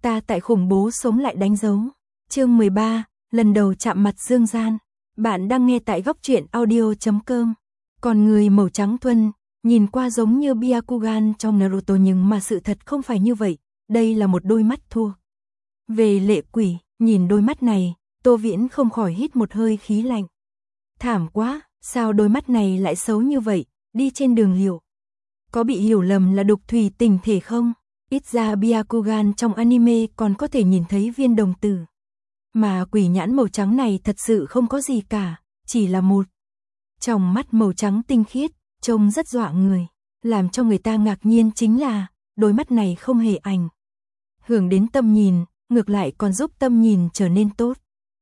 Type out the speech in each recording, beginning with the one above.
ta tại khủng bố sống lại đánh dấu. Chương 13, lần đầu chạm mặt dương gian. Bạn đang nghe tại góc truyện audio.com. Còn người màu trắng thuần, nhìn qua giống như Byakugan trong Naruto nhưng mà sự thật không phải như vậy, đây là một đôi mắt thua. Về lệ quỷ, nhìn đôi mắt này, Tô Viễn không khỏi hít một hơi khí lạnh. Thảm quá, sao đôi mắt này lại xấu như vậy, đi trên đường liệu. Có bị hiểu lầm là đục thủy tình thể không? Ít ra Byakugan trong anime còn có thể nhìn thấy viên đồng tử. Mà quỷ nhãn màu trắng này thật sự không có gì cả, chỉ là một tròng mắt màu trắng tinh khiết, trông rất dọa người. Làm cho người ta ngạc nhiên chính là, đôi mắt này không hề ảnh hưởng đến tâm nhìn, ngược lại còn giúp tâm nhìn trở nên tốt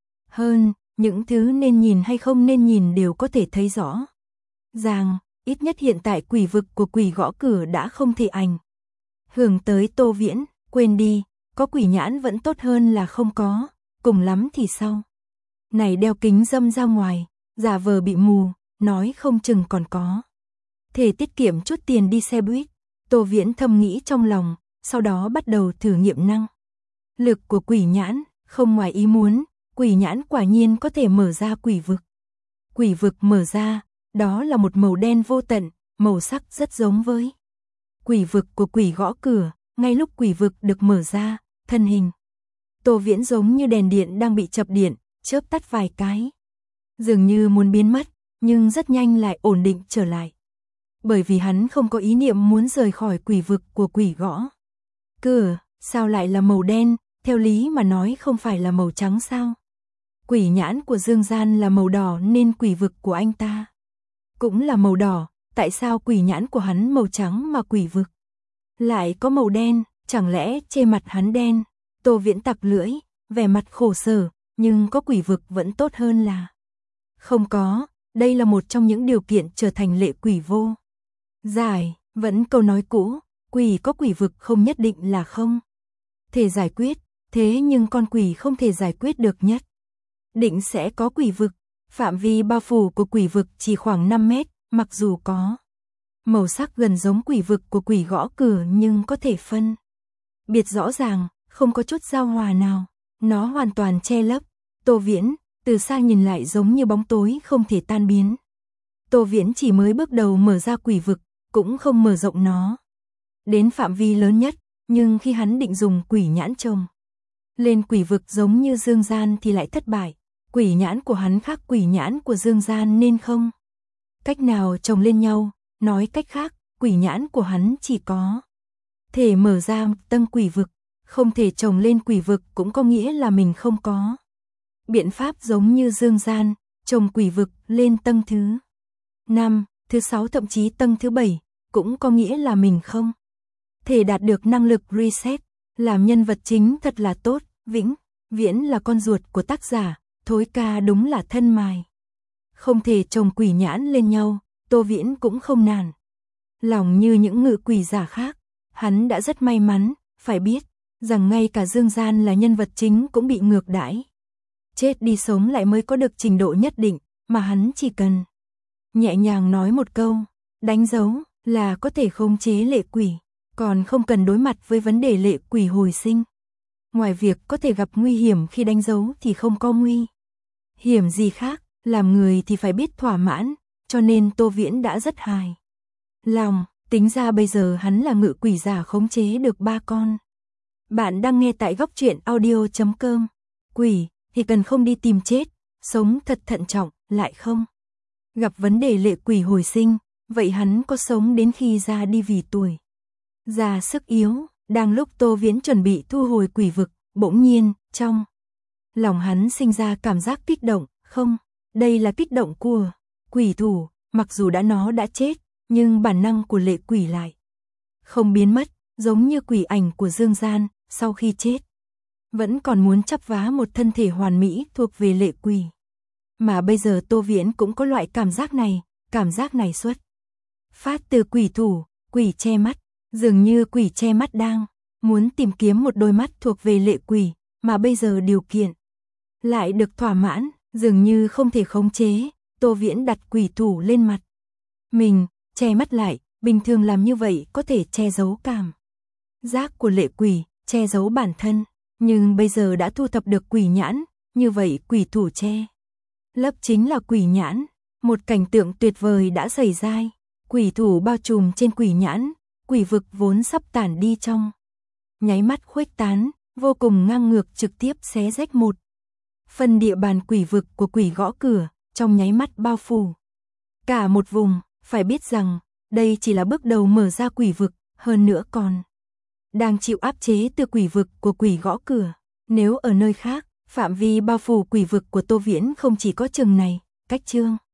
hơn, những thứ nên nhìn hay không nên nhìn đều có thể thấy rõ ràng. Ít nhất hiện tại quỷ vực của quỷ gõ cửa đã không thể ảnh hưởng tới Tô Viễn, quên đi, có quỷ nhãn vẫn tốt hơn là không có, cùng lắm thì sau này đeo kính râm ra ngoài, giả vờ bị mù, nói không chừng còn có thể tiết kiệm chút tiền đi xe buýt. Tô Viễn thầm nghĩ trong lòng, sau đó bắt đầu thử nghiệm năng lực của quỷ nhãn, không ngoài ý muốn, quỷ nhãn quả nhiên có thể mở ra quỷ vực. Quỷ vực mở ra, đó là một màu đen vô tận, màu sắc rất giống với quỷ vực của quỷ gõ cửa. Ngay lúc quỷ vực được mở ra, thân hình Tô Viễn giống như đèn điện đang bị chập điện, chớp tắt vài cái, dường như muốn biến mất, nhưng rất nhanh lại ổn định trở lại. Bởi vì hắn không có ý niệm muốn rời khỏi quỷ vực của quỷ gõ cửa. Sao lại là màu đen, theo lý mà nói không phải là màu trắng sao? Quỷ nhãn của Dương Gian là màu đỏ nên quỷ vực của anh ta cũng là màu đỏ, tại sao quỷ nhãn của hắn màu trắng mà quỷ vực lại có màu đen, chẳng lẽ trên mặt hắn đen? Tô Viễn tặc lưỡi, vẻ mặt khổ sở, nhưng có quỷ vực vẫn tốt hơn là không có, đây là một trong những điều kiện trở thành lệ quỷ vô giải. Vẫn câu nói cũ, quỷ có quỷ vực không nhất định là không thể giải quyết, thế nhưng con quỷ không thể giải quyết được nhất định sẽ có quỷ vực. Phạm vi bao phủ của quỷ vực chỉ khoảng 5 mét, mặc dù có màu sắc gần giống quỷ vực của quỷ gõ cửa nhưng có thể phân biệt rõ ràng, không có chút giao hòa nào, nó hoàn toàn che lấp Tô Viễn, từ xa nhìn lại giống như bóng tối không thể tan biến. Tô Viễn chỉ mới bước đầu mở ra quỷ vực, cũng không mở rộng nó đến phạm vi lớn nhất, nhưng khi hắn định dùng quỷ nhãn trông lên quỷ vực giống như Dương Gian thì lại thất bại. Quỷ nhãn của hắn khác quỷ nhãn của Dương Gian nên không cách nào chồng lên nhau, nói cách khác, quỷ nhãn của hắn chỉ có thể mở ra tầng quỷ vực, không thể chồng lên quỷ vực cũng có nghĩa là mình không có biện pháp giống như Dương Gian, chồng quỷ vực lên tầng thứ 5, thứ 6 thậm chí tầng thứ 7, cũng có nghĩa là mình không thể đạt được năng lực reset. Làm nhân vật chính thật là tốt, vĩnh viễn là con ruột của tác giả, Thối Ca đúng là thân mài. Không thể chồng quỷ nhãn lên nhau, Tô Viễn cũng không nản lòng như những ngự quỷ giả khác. Hắn đã rất may mắn, phải biết rằng ngay cả Dương Gian là nhân vật chính cũng bị ngược đãi, chết đi sống lại mới có được trình độ nhất định, mà hắn chỉ cần nhẹ nhàng nói một câu, đánh dấu là có thể khống chế lệ quỷ, còn không cần đối mặt với vấn đề lệ quỷ hồi sinh. Ngoài việc có thể gặp nguy hiểm khi đánh dấu thì không có nguy hiểm gì khác, làm người thì phải biết thỏa mãn, cho nên Tô Viễn đã rất hài lòng. Tính ra bây giờ hắn là ngự quỷ giả khống chế được 3 con. Bạn đang nghe tại góc truyện audio.com. Quỷ thì cần không đi tìm chết, sống thật thận trọng, lại không gặp vấn đề lệ quỷ hồi sinh, vậy hắn có sống đến khi ra đi vì tuổi già sức yếu. Đang lúc Tô Viễn chuẩn bị thu hồi quỷ vực, bỗng nhiên, trong lòng hắn sinh ra cảm giác kích động, không, đây là kích động của quỷ thủ, mặc dù nó đã chết, nhưng bản năng của lệ quỷ lại không biến mất, giống như quỷ ảnh của Dương Gian, sau khi chết vẫn còn muốn chắp vá một thân thể hoàn mỹ thuộc về lệ quỷ. Mà bây giờ Tô Viễn cũng có loại cảm giác này xuất phát từ quỷ thủ, quỷ che mắt, dường như quỷ che mắt đang muốn tìm kiếm một đôi mắt thuộc về lệ quỷ, mà bây giờ điều kiện lại được thỏa mãn, dường như không thể khống chế. Tô Viễn đặt quỷ thủ lên mặt mình, che mắt lại, bình thường làm như vậy có thể che giấu cảm giác của lệ quỷ, che giấu bản thân, nhưng bây giờ đã thu thập được quỷ nhãn, như vậy quỷ thủ che lấp chính là quỷ nhãn, một cảnh tượng tuyệt vời đã xảy ra. Quỷ thủ bao trùm trên quỷ nhãn, quỷ vực vốn sắp tản đi trong nháy mắt khuếch tán, vô cùng ngang ngược trực tiếp xé rách một phần địa bàn quỷ vực của quỷ gõ cửa, trong nháy mắt bao phủ cả một vùng. Phải biết rằng, đây chỉ là bước đầu mở ra quỷ vực, hơn nữa còn đang chịu áp chế từ quỷ vực của quỷ gõ cửa. Nếu ở nơi khác, phạm vi bao phủ quỷ vực của Tô Viễn không chỉ có chừng này, cách chương